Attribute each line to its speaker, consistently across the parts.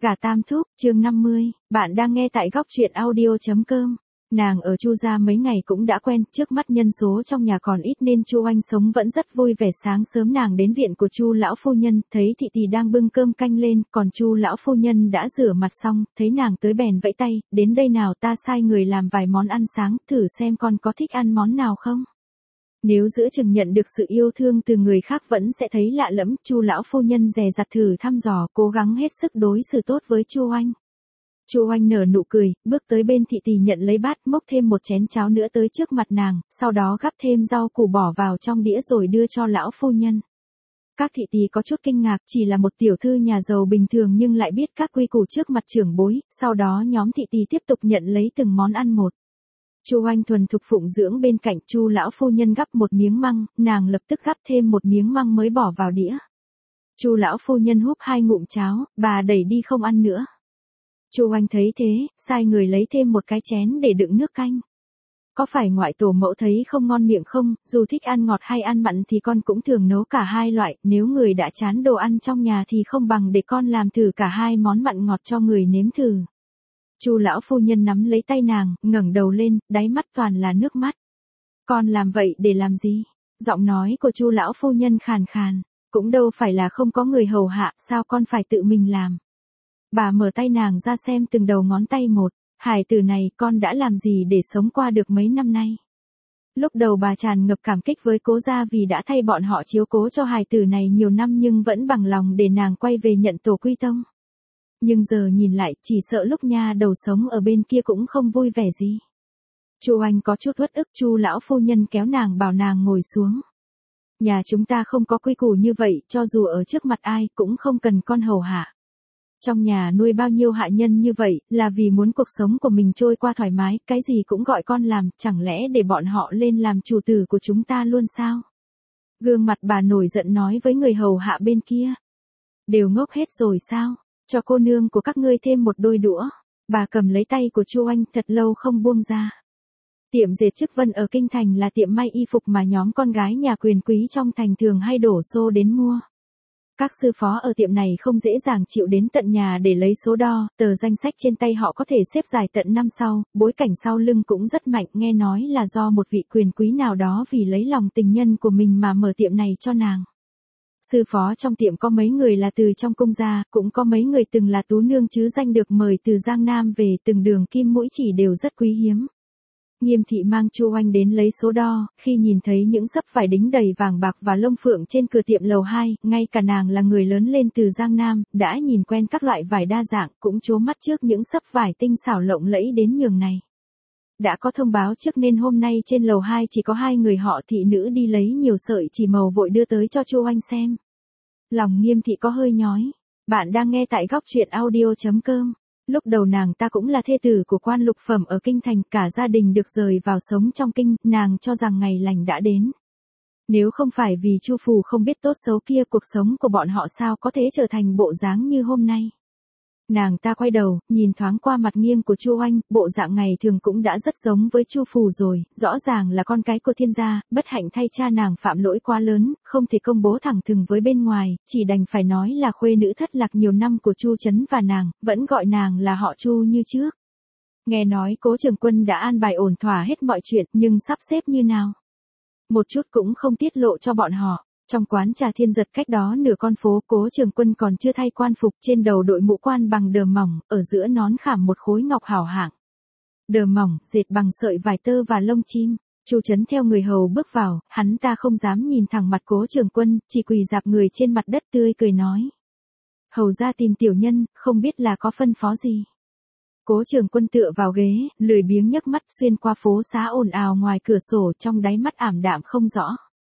Speaker 1: Gà Tam Thúc, chương 50, bạn đang nghe tại góc truyện audio.com. Nàng ở Chu gia mấy ngày cũng đã quen, trước mắt nhân số trong nhà còn ít nên Chu Oanh sống vẫn rất vui vẻ. Sáng sớm nàng đến viện của Chu lão phu nhân, thấy thị tỳ đang bưng cơm canh lên, còn Chu lão phu nhân đã rửa mặt xong, thấy nàng tới bèn vẫy tay, đến đây nào, ta sai người làm vài món ăn sáng, thử xem con có thích ăn món nào không. Nếu giữa chừng nhận được sự yêu thương từ người khác vẫn sẽ thấy lạ lẫm. Chu lão phu nhân dè dặt thử thăm dò, cố gắng hết sức đối xử tốt với Chu Oanh. Chu Oanh nở nụ cười, bước tới bên thị tỳ nhận lấy bát, múc thêm một chén cháo nữa tới trước mặt nàng, sau đó gắp thêm rau củ bỏ vào trong đĩa rồi đưa cho lão phu nhân. Các thị tỳ có chút kinh ngạc, chỉ là một tiểu thư nhà giàu bình thường nhưng lại biết các quy củ trước mặt trưởng bối. Sau đó nhóm thị tỳ tiếp tục nhận lấy từng món ăn một. Chu Oanh thuần thục phụng dưỡng bên cạnh. Chu lão phu nhân gắp một miếng măng, nàng lập tức gắp thêm một miếng măng mới bỏ vào đĩa. Chu lão phu nhân húp 2 ngụm cháo, bà đẩy đi không ăn nữa. Chu Oanh thấy thế, sai người lấy thêm một cái chén để đựng nước canh. Có phải ngoại tổ mẫu thấy không ngon miệng không, dù thích ăn ngọt hay ăn mặn thì con cũng thường nấu cả hai loại, nếu người đã chán đồ ăn trong nhà thì không bằng để con làm thử cả hai món mặn ngọt cho người nếm thử. Chu lão phu nhân nắm lấy tay nàng, ngẩng đầu lên, đáy mắt toàn là nước mắt. Con làm vậy để làm gì? Giọng nói của Chu lão phu nhân khàn khàn, cũng đâu phải là không có người hầu hạ, sao con phải tự mình làm? Bà mở tay nàng ra xem từng đầu ngón tay một, hài tử này con đã làm gì để sống qua được mấy năm nay? Lúc đầu bà tràn ngập cảm kích với Cố gia vì đã thay bọn họ chiếu cố cho hài tử này nhiều năm nhưng vẫn bằng lòng để nàng quay về nhận tổ quy tông. Nhưng giờ nhìn lại, chỉ sợ lúc nha đầu sống ở bên kia cũng không vui vẻ gì. Chu Oanh có chút uất ức. Chu lão phu nhân kéo nàng bảo nàng ngồi xuống. Nhà chúng ta không có quy củ như vậy, cho dù ở trước mặt ai cũng không cần con hầu hạ. Trong nhà nuôi bao nhiêu hạ nhân như vậy, là vì muốn cuộc sống của mình trôi qua thoải mái, cái gì cũng gọi con làm, chẳng lẽ để bọn họ lên làm chủ tử của chúng ta luôn sao? Gương mặt bà nổi giận nói với người hầu hạ bên kia. Đều ngốc hết rồi sao? Cho cô nương của các ngươi thêm một đôi đũa. Bà cầm lấy tay của Chu Oanh thật lâu không buông ra. Tiệm dệt Chức Vân ở Kinh Thành là tiệm may y phục mà nhóm con gái nhà quyền quý trong thành thường hay đổ xô đến mua. Các sư phó ở tiệm này không dễ dàng chịu đến tận nhà để lấy số đo, tờ danh sách trên tay họ có thể xếp dài tận năm sau, bối cảnh sau lưng cũng rất mạnh, nghe nói là do một vị quyền quý nào đó vì lấy lòng tình nhân của mình mà mở tiệm này cho nàng. Sư phó trong tiệm có mấy người là từ trong cung gia, cũng có mấy người từng là tú nương chứ danh được mời từ Giang Nam về, từng đường kim mũi chỉ đều rất quý hiếm. Nghiêm thị mang Chu Oanh đến lấy số đo, khi nhìn thấy những xấp vải đính đầy vàng bạc và lông phượng trên cửa tiệm lầu 2, ngay cả nàng là người lớn lên từ Giang Nam, đã nhìn quen các loại vải đa dạng, cũng trố mắt trước những xấp vải tinh xảo lộng lẫy đến nhường này. Đã có thông báo trước nên hôm nay trên lầu 2 chỉ có 2 người họ thị nữ đi lấy nhiều sợi chỉ màu vội đưa tới cho Chu Oanh xem. Lòng Nghiêm thị có hơi nhói. Bạn đang nghe tại góc truyện audio.com. Lúc đầu nàng ta cũng là thê tử của quan lục phẩm ở Kinh Thành, cả gia đình được rời vào sống trong kinh, nàng cho rằng ngày lành đã đến. Nếu không phải vì Chu Phù không biết tốt xấu kia, cuộc sống của bọn họ sao có thể trở thành bộ dáng như hôm nay. Nàng ta quay đầu, nhìn thoáng qua mặt nghiêng của Chu Oanh, bộ dạng ngày thường cũng đã rất giống với Chu Phù rồi, rõ ràng là con cái của thiên gia, bất hạnh thay cha nàng phạm lỗi quá lớn, không thể công bố thẳng thừng với bên ngoài, chỉ đành phải nói là khuê nữ thất lạc nhiều năm của Chu Chấn và nàng, vẫn gọi nàng là họ Chu như trước. Nghe nói Cố Trường Quân đã an bài ổn thỏa hết mọi chuyện, nhưng sắp xếp như nào? Một chút cũng không tiết lộ cho bọn họ. Trong quán trà Thiên Giật cách đó nửa con phố, Cố Trường Quân còn chưa thay quan phục, trên đầu đội mũ quan bằng đờ mỏng, ở giữa nón khảm một khối ngọc hảo hạng. Đờ mỏng, dệt bằng sợi vải tơ và lông chim. Chu Chấn theo người hầu bước vào, hắn ta không dám nhìn thẳng mặt Cố Trường Quân, chỉ quỳ rạp người trên mặt đất tươi cười nói. Hầu ra tìm tiểu nhân, không biết là có phân phó gì. Cố Trường Quân tựa vào ghế, lười biếng nhấc mắt xuyên qua phố xá ồn ào ngoài cửa sổ, trong đáy mắt ảm đạm không rõ.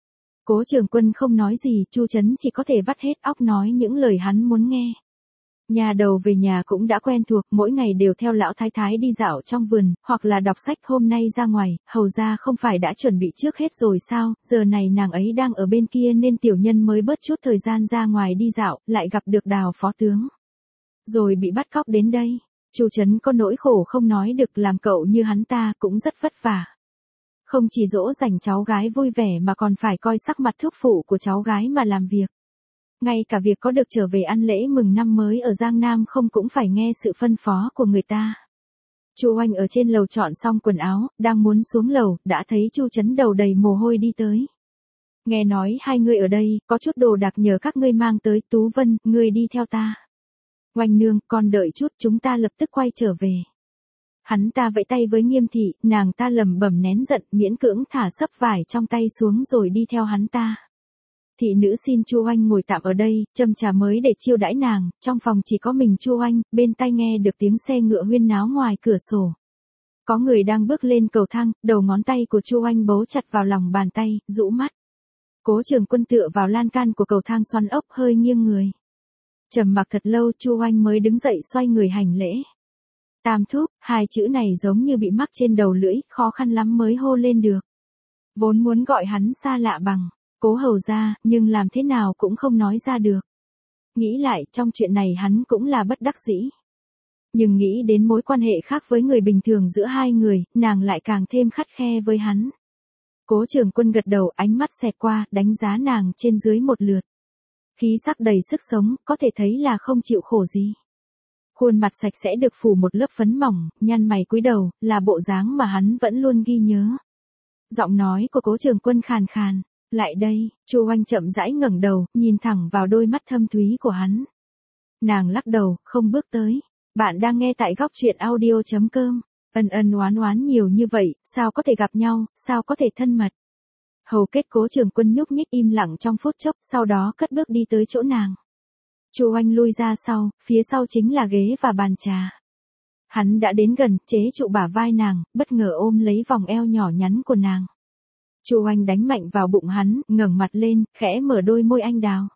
Speaker 1: Cố Trường Quân không nói gì, Chu Chấn chỉ có thể vắt hết óc nói những lời hắn muốn nghe. Nhà đầu về nhà cũng đã quen thuộc, mỗi ngày đều theo lão thái thái đi dạo trong vườn, hoặc là đọc sách. Hôm nay ra ngoài, hầu ra không phải đã chuẩn bị trước hết rồi sao, giờ này nàng ấy đang ở bên kia nên tiểu nhân mới bớt chút thời gian ra ngoài đi dạo, lại gặp được Đào phó tướng. Rồi bị bắt cóc đến đây. Chu Chấn có nỗi khổ không nói được, làm cậu như hắn ta cũng rất vất vả. Không chỉ dỗ dành cháu gái vui vẻ mà còn phải coi sắc mặt thước phụ của cháu gái mà làm việc. Ngay cả việc có được trở về ăn lễ mừng năm mới ở Giang Nam không cũng phải nghe sự phân phó của người ta. Chu Oanh ở trên lầu chọn xong quần áo, đang muốn xuống lầu, đã thấy Chu Chấn đầu đầy mồ hôi đi tới. Nghe nói hai người ở đây, có chút đồ đặc nhờ các ngươi mang tới. Tú Vân, ngươi đi theo ta. Oanh nương, con đợi chút, chúng ta lập tức quay trở về. Hắn ta vẫy tay với Nghiêm thị, nàng ta lẩm bẩm nén giận, miễn cưỡng thả sấp vải trong tay xuống rồi đi theo hắn ta. Thị nữ xin Chu Oanh ngồi tạm ở đây, châm trà mới để chiêu đãi nàng. Trong phòng chỉ có mình Chu Oanh, bên tai nghe được tiếng xe ngựa huyên náo ngoài cửa sổ. Có người đang bước lên cầu thang, đầu ngón tay của Chu Oanh bấu chặt vào lòng bàn tay, rũ mắt. Cố Trường Quân tựa vào lan can của cầu thang xoắn ốc hơi nghiêng người. Trầm mặc thật lâu Chu Oanh mới đứng dậy xoay người hành lễ. Tam thúc, hai chữ này giống như bị mắc trên đầu lưỡi, khó khăn lắm mới hô lên được. Vốn muốn gọi hắn xa lạ bằng Cố hầu ra, nhưng làm thế nào cũng không nói ra được. Nghĩ lại, trong chuyện này hắn cũng là bất đắc dĩ. Nhưng nghĩ đến mối quan hệ khác với người bình thường giữa hai người, nàng lại càng thêm khắt khe với hắn. Cố Trường Quân gật đầu, ánh mắt xẹt qua, đánh giá nàng trên dưới một lượt. Khí sắc đầy sức sống, có thể thấy là không chịu khổ gì. Khuôn mặt sạch sẽ được phủ một lớp phấn mỏng, nhăn mày cúi đầu, là bộ dáng mà hắn vẫn luôn ghi nhớ. Giọng nói của Cố Trường Quân khàn khàn. Lại đây, Chu Oanh chậm rãi ngẩng đầu, nhìn thẳng vào đôi mắt thâm thúy của hắn. Nàng lắc đầu, không bước tới. Bạn đang nghe tại góc truyện audio.com. Ân ân oán oán nhiều như vậy, sao có thể gặp nhau, sao có thể thân mật. Hầu kết Cố Trường Quân nhúc nhích im lặng trong phút chốc, sau đó cất bước đi tới chỗ nàng. Chu Oanh lui ra sau, phía sau chính là ghế và bàn trà. Hắn đã đến gần, chế trụ bả vai nàng, bất ngờ ôm lấy vòng eo nhỏ nhắn của nàng. Chu Oanh đánh mạnh vào bụng hắn, ngẩng mặt lên, khẽ mở đôi môi anh đào.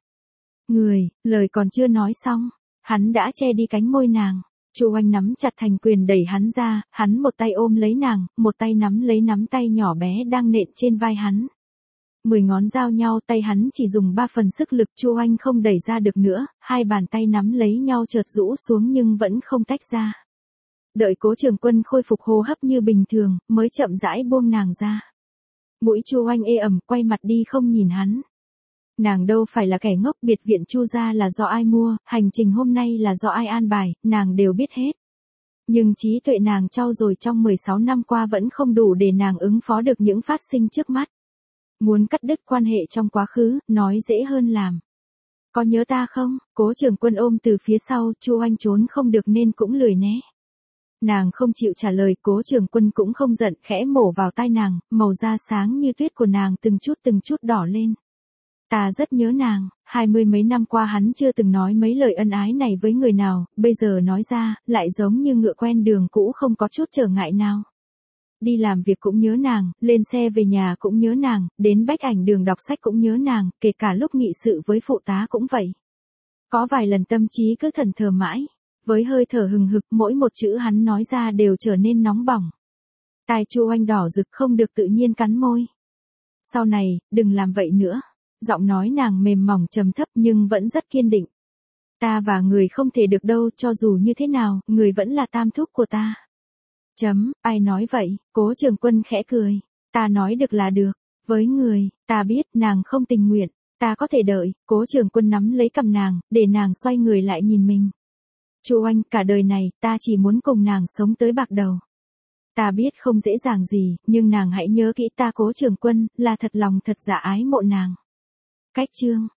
Speaker 1: Lời còn chưa nói xong, hắn đã che đi cánh môi nàng. Chu Oanh nắm chặt thành quyền đẩy hắn ra, hắn một tay ôm lấy nàng, một tay nắm lấy nắm tay nhỏ bé đang nện trên vai hắn. 10 ngón giao nhau, tay hắn chỉ dùng 3 phần sức lực, Chu Oanh không đẩy ra được nữa, hai bàn tay nắm lấy nhau chợt rũ xuống nhưng vẫn không tách ra. Đợi Cố Trường Quân khôi phục hô hấp như bình thường, mới chậm rãi buông nàng ra. Mũi Chu Oanh ê ẩm, quay mặt đi không nhìn hắn. Nàng đâu phải là kẻ ngốc, biệt viện Chu gia là do ai mua, hành trình hôm nay là do ai an bài, nàng đều biết hết. Nhưng trí tuệ nàng trau dồi trong 16 năm qua vẫn không đủ để nàng ứng phó được những phát sinh trước mắt. Muốn cắt đứt quan hệ trong quá khứ, nói dễ hơn làm. Có nhớ ta không? Cố Trường Quân ôm từ phía sau, Chu Oanh trốn không được nên cũng lười né. Nàng không chịu trả lời, Cố Trường Quân cũng không giận, khẽ mổ vào tai nàng, màu da sáng như tuyết của nàng từng chút đỏ lên. Ta rất nhớ nàng, 20 mấy năm qua hắn chưa từng nói mấy lời ân ái này với người nào, bây giờ nói ra, lại giống như ngựa quen đường cũ không có chút trở ngại nào. Đi làm việc cũng nhớ nàng, lên xe về nhà cũng nhớ nàng, đến Bách Ảnh Đường đọc sách cũng nhớ nàng, kể cả lúc nghị sự với phụ tá cũng vậy. Có vài lần tâm trí cứ thẫn thờ mãi. Với hơi thở hừng hực, mỗi một chữ hắn nói ra đều trở nên nóng bỏng. Tai Chu Oanh đỏ rực không được tự nhiên cắn môi. Sau này, đừng làm vậy nữa. Giọng nói nàng mềm mỏng trầm thấp nhưng vẫn rất kiên định. Ta và người không thể được đâu, cho dù như thế nào, người vẫn là tam thúc của ta. Ai nói vậy? Cố Trường Quân khẽ cười. Ta nói được là được. Với người, ta biết nàng không tình nguyện. Ta có thể đợi. Cố Trường Quân nắm lấy cằm nàng, để nàng xoay người lại nhìn mình. Chu Oanh, cả đời này, ta chỉ muốn cùng nàng sống tới bạc đầu. Ta biết không dễ dàng gì, nhưng nàng hãy nhớ kỹ ta Cố Trường Quân, là thật lòng thật dạ ái mộ nàng. Cách chương.